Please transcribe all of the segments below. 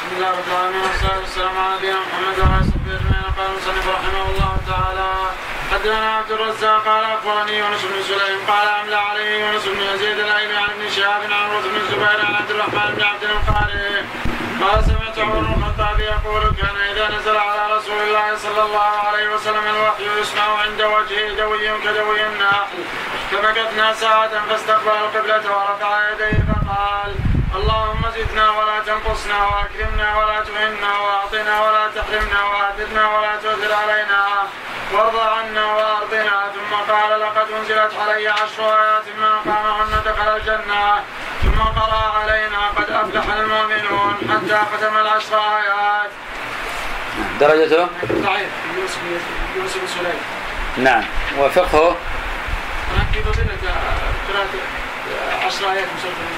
الحمد لله رب العالمين والصلاة والسلام على نبينا محمد وعلى آله وصحبه أجمعين. قال المصنف رحمه الله تعالى حدثنا عبد الرزاق قال أخبرني يونس بن سليم قال أملى عليه يونس بن يزيد الأيلي عن ابن شهاب عن عروة بن الزبير عن عبد الرحمن بن عبد القاري قال سمعت عمر بن الخطاب يقول كان إذا نزل على رسول الله صلى الله عليه وسلم الوحي يسمع عند وجهه دوي كدوي النحل فمكثنا ساعة فاستقبل القبلة ورفع يديه فقال اللهم زدنا ولا تنقصنا واكرمنا ولا تهنا واعطنا ولا تحرمنا واعذرنا ولا تؤثر علينا وارض عنا وارضنا. ثم قال لقد انزلت علي 10 آيات من قامهن دخل الجنة. ثم قرأ علينا قد افلح المؤمنون حتى ختم 10 آيات. درجته ضعيف يونس بن سليم. نعم. وفقهه ركب بنا 10 آيات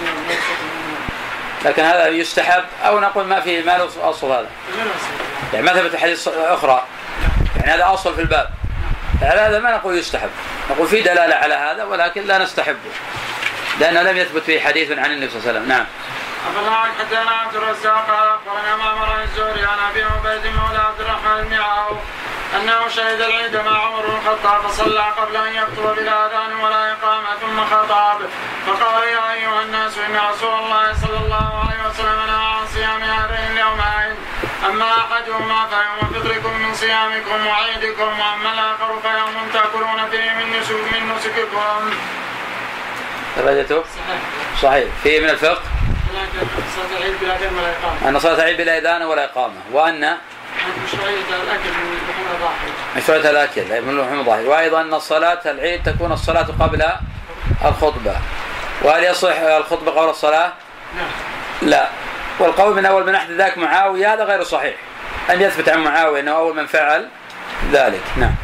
لكن هذا يستحب أو نقول ما فيه ما له أصل هذا يعني ما ثبت حديث أخرى يعني هذا أصل في الباب. على هذا ما نقول يستحب نقول في دلالة على هذا ولكن لا نستحبه لأنه لم يثبت فيه حديث عن النبي صلى الله عليه وسلم. نعم. أخبرنا حدثنا عبد الرزاق قال أخبرنا معمر عن الزهري عن أبي عبيد مولى عبد الرحمن بن عوف أنه شهد العيد مع عمر بن الخطاب فصلى قبل أن يخطب بلا أذان ولا إقامة ثم خطب فقال يا أيها الناس إن رسول الله صلى الله عليه وسلم نهى عن صيام هذين اليومين أما أحدهما فيوم فطركم من صيامكم وعيدكم وأما الآخر فيوم تأكلون فيه من نسككم. درجته صحيح. فيه من الفقه صلاة العيد بلا أذان ولا إقامة أن صلاة العيد بلا أذان ولا إقامة وأن مشروعية الأكل من لحوم الضاحي مشروعية الأكل من لحوم الضاحي وأيضا أن الصلاة العيد تكون الصلاة قبل الخطبة. وهل يصح الخطبة قبل الصلاة؟ لا. والقول من أول من أحدث ذاك معاوية هذا غير صحيح أن يثبت عن معاوية أنه أول من فعل ذلك. نعم.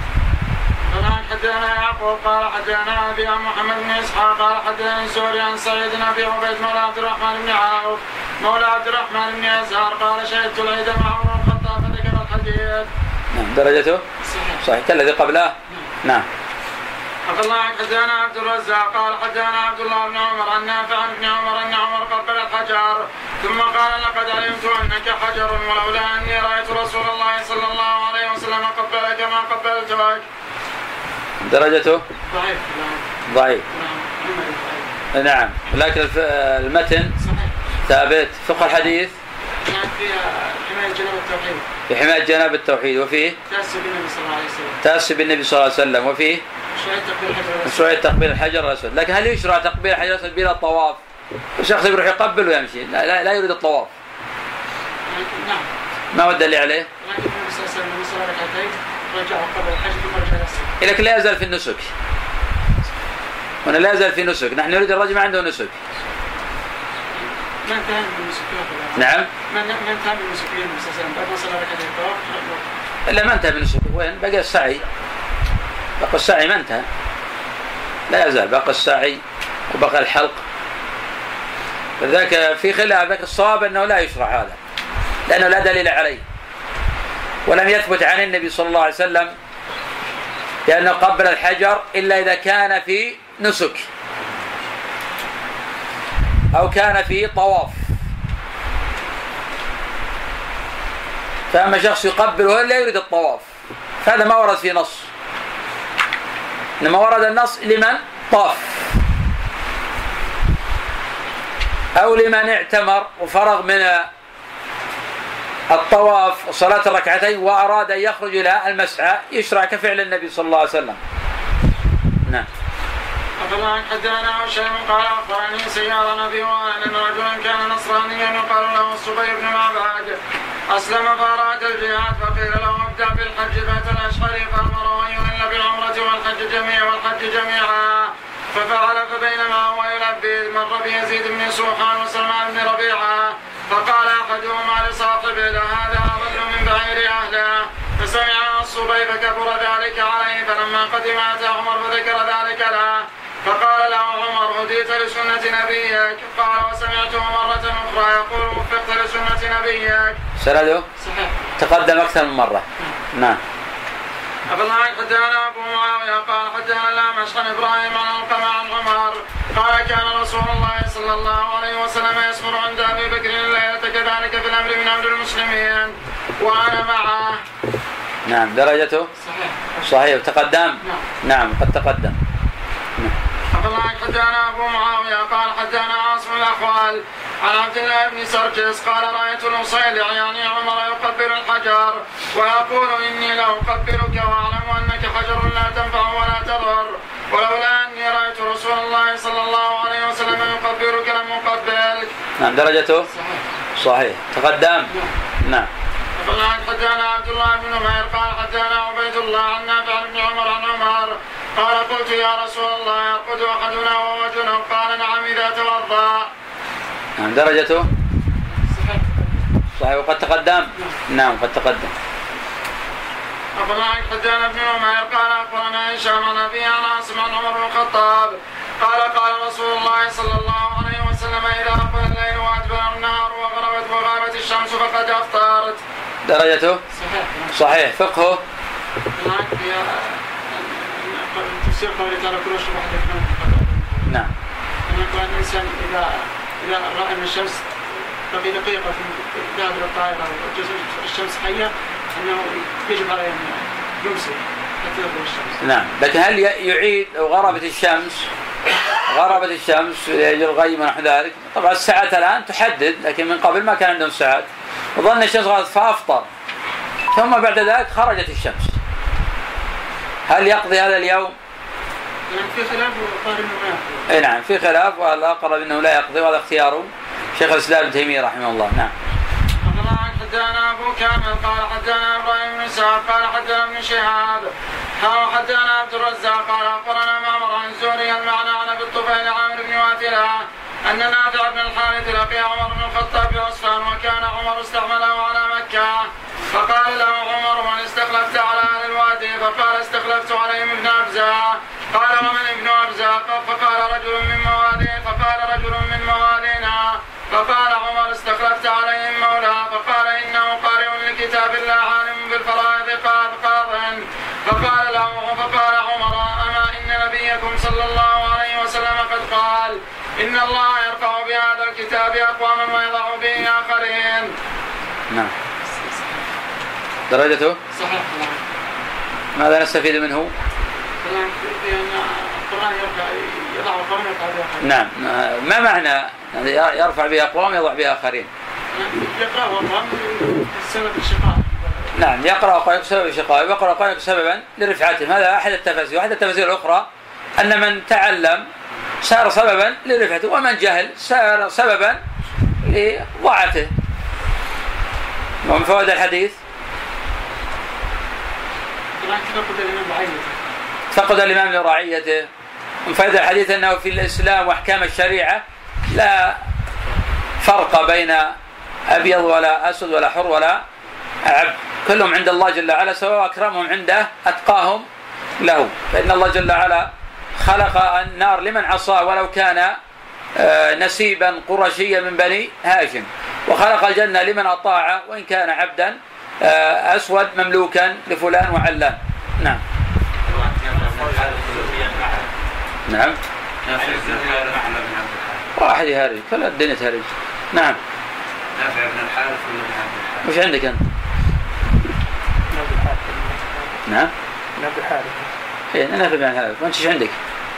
حدثنا يعقوب قال حدثنا أبي عن محمد بن إسحاق قال حدثنا الزهري عن سعيد بن أبي عبيد مولى عبد الرحمن بن عوف مولى عبد الرحمن بن يسار قال شهدت العيد مع عمر بن الخطاب فذكر الحديث. نعم. درجته صحيح كالذي قبله. نعم. الله حدثنا عبد الرزاق قال حدثنا عبد الله بن عمر عن نافع عن ابن عمر أن عمر قبل الحجر ثم قال لقد علمت أنك حجر ولولا أني رأيت رسول الله صلى الله عليه وسلم قبلك ما قبلتك. درجته ضعيف. نعم. لكن المتن صحيح. ثابت. فقه الحديث في حماية جناب التوحيد وفيه تأسي بالنبي صلى الله عليه وسلم وفيه مشروعية تقبيل الحجر الأسود. لكن هل يشرع تقبيل الحجر الأسود بلا الطواف؟ الشخص يروح يقبل ويمشي لا يريد الطواف. ما هو الدليل عليه؟ لكن لا يزال في النسك. هنا لا يزال في نسك. نحن نريد الرجل ما عنده نسك. ما انتهى من النسك. نعم. ما انتهى من النسكين بعد ما صلى ركعتين الطواف. إلا ما انتهى من النسك. وين بقى السعي؟ بقى السعي ما انتهى. لا يزال بقى السعي وبقى الحلق. فذاك في خلاف لكن الصواب أنه لا يشرع هذا لأنه لا دليل عليه ولم يثبت عن النبي صلى الله عليه وسلم لأنه قبل الحجر إلا إذا كان في نسك أو كان في طواف. فأما شخص يقبل ولا لا يريد الطواف فهذا ما ورد في نص إنما ورد النص لمن طاف أو لمن اعتمر وفرغ من الطواف وصلاة الركعتين وأراد أن يخرج إلى المسعى يشرع كفعل النبي صلى الله عليه وسلم. نعم. أخبرنا حدثنا هشام قال أخبرني سيارة نبي وأن رجلا كان نصرانيا يقال له الصبيح بن معبد أسلم فأراد الجهاد فقيل له ابدأ بالحج فأتى الأشهر فأمر أن يهل بالعمرة والحج جميعا ففعل فبينما هو يلبي مر بيزيد بن سوحان وسلمان بن ربيعة فقال أحدهما لصاحبه هذا أضل من بعير أهله فسمع الصبيح فكبر ذلك عليه فلما قدم أتى عمر فذكر ذلك له فقال له عمر هديت لسنة نبيك قال وسمعته مرة أخرى يقول وفقت لسنة نبيك. سنده صحيح تقدم أكثر من مرة. نعم. حدثنا أبو معاوية قال حدثنا الأعمش عن إبراهيم عن علقمة عن عمر قال كان رسول الله صلى الله عليه وسلم يصبر عند أبي بكر الليلة كذلك في الأمر من أمر المسلمين وأنا معه. نعم درجته صحيح تقدم. نعم قد تقدم. حدثنا أبو معاوية قال حدثنا عاصم الأخوال عن عبد الله بن سرجس قال رأيت المصيلع يعني عمر يقبل الحجر ويقول إني لأقبلك وأعلم أنك حجر لا تنفع ولا تضر ولولا أني رأيت رسول الله صلى الله عليه وسلم يقبلك لم أقبلك. نعم درجته صحيح تقدم. نعم. حدثنا عبد الله بن نمير قال حدثنا عبيد الله عن نافع بن عمر عن عمر قال قلت يا رسول الله يرقد أحدنا وهو جنب قال نعم إذا توضأ. نعم درجته صحيح وقد تقدم. نعم قد تقدم. حدثنا ابن نمير قال أخبرنا هشام عن أبي عن عاصم عن عمر بن الخطاب قال قال رسول الله صلى الله عليه وسلم إذا أقبل الليل وأدبر النهار وغابت الشمس فقد أفطرت. درجته صحيح. فقهه نعم. الإنسان إذا رأى أن الشمس بقي دقيقة في ذهب الطائرة الشمس حية أنه يجب عليه أن يمسك حتى تغرب الشمس. نعم لكن هل يعيد لو غربت الشمس يجي الغيم ونحو ذلك؟ طبعا الساعات الآن تحدد لكن من قبل ما كان عندهم ساعات وظن الشمس غربت فأفطر ثم بعد ذلك خرجت الشمس هل يقضي هذا اليوم؟ في خلاف وقال انه ما يقضي. نعم في خلاف والأقرب انه لا يقضي وهذا اختياره شيخ الإسلام ابن تيمية رحمه الله. نعم. حدثنا أبو كامل قال حدثنا إبراهيم بن سعد قال حدثنا ابن شهاب حدثنا عبد الرزاق قال أخبرنا معمر عن الزهري المعنى عن أبي الطفيل عامر بن واثلة أن نافع بن الحارث لقي عمر بن الخطاب بعصفان وكان عمر استعمله على مكة فقال له عمر من استخلفت على أهل الوادي فقال استخلفت عليهم ابن أبزة قال ومن ابن أبزة فقال رجل من موالينا فقال عمر استخلفت عليهم مولى فقال إنه قارئ لكتاب الله عالم بالفرائض قاض فقال عمر أما إن نبيكم صلى الله عليه وسلم قد قال إن الله يرفع بهذا الكتاب أقواما ويضع به آخرين. نعم. درجته صحيح. ماذا نستفيد منه؟ القرآن يضع قوما نعم ما معنى يرفع بها أقوام يضع بها آخرين؟ يقرأ أقوام سبب الشقاء. نعم يقرأ أقوام سبب الشقاء ويقرأ أقوام سببا لرفعتهم هذا أحد التفاسير. واحد التفاسير الأخرى أن من تعلم صار سببا لرفعته ومن جهل صار سببا لضعته. ومن فوائد الحديث فقد الإمام لرعيته. من فائدة الحديث أنه في الإسلام وأحكام الشريعة لا فرق بين أبيض ولا أسود ولا حر ولا عبد كلهم عند الله جل وعلا سواء أكرمهم عنده أتقاهم له فإن الله جل وعلا خلق النار لمن عصاه ولو كان نسيبا قرشيا من بني هاشم وخلق الجنة لمن أطاع وإن كان عبدا أسود مملوكا لفلان وعلان. نعم. نعم واحد يهرج كل الدنيا تهرج. نعم. نافع بن الحارث ولا بن عبد الحارث؟ وش عندك أنت؟ نعم نافع الحارث. إيه نافع بن الحارث. وأنت إيش عندك؟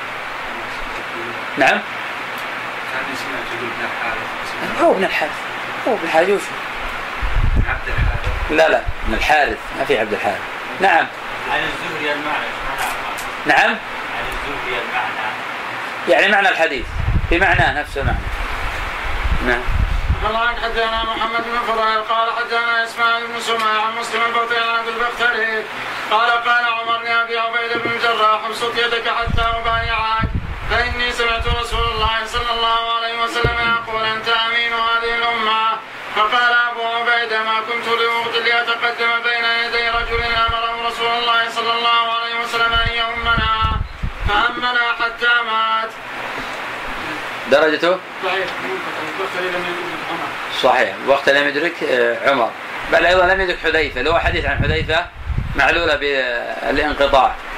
نعم. كان سمعت يقول ابن الحارث. هو ابن الحارث. هو ابن الحارث وش؟ عبد الحارث. لا ابن الحارث ما في عبد الحارث. نعم. عن الزهري المعنى. نعم. عن الزهري المعنى. يعني معنى الحديث بمعناه نفس المعنى. نعم. الله حدثنا محمد بن فضيل قال حدثنا اسماعيل بن سماع عن مسلم البطيء عن ابي البختري قال عمر لابي عبيده بن الجراح ابسط يدك حتى ابايعك فاني سمعت رسول الله صلى الله عليه وسلم يقول انت امين هذه الامه. فقال ابو عبيده ما كنت لاتقدم بين يدي رجل امره رسول الله صلى الله عليه وسلم ان يؤمنا فامنا حتى مات. درجته صحيح وقت لم يدرك عمر بل أيضا لم يدرك حذيفة. له حديث عن حذيفة معلولة بالانقطاع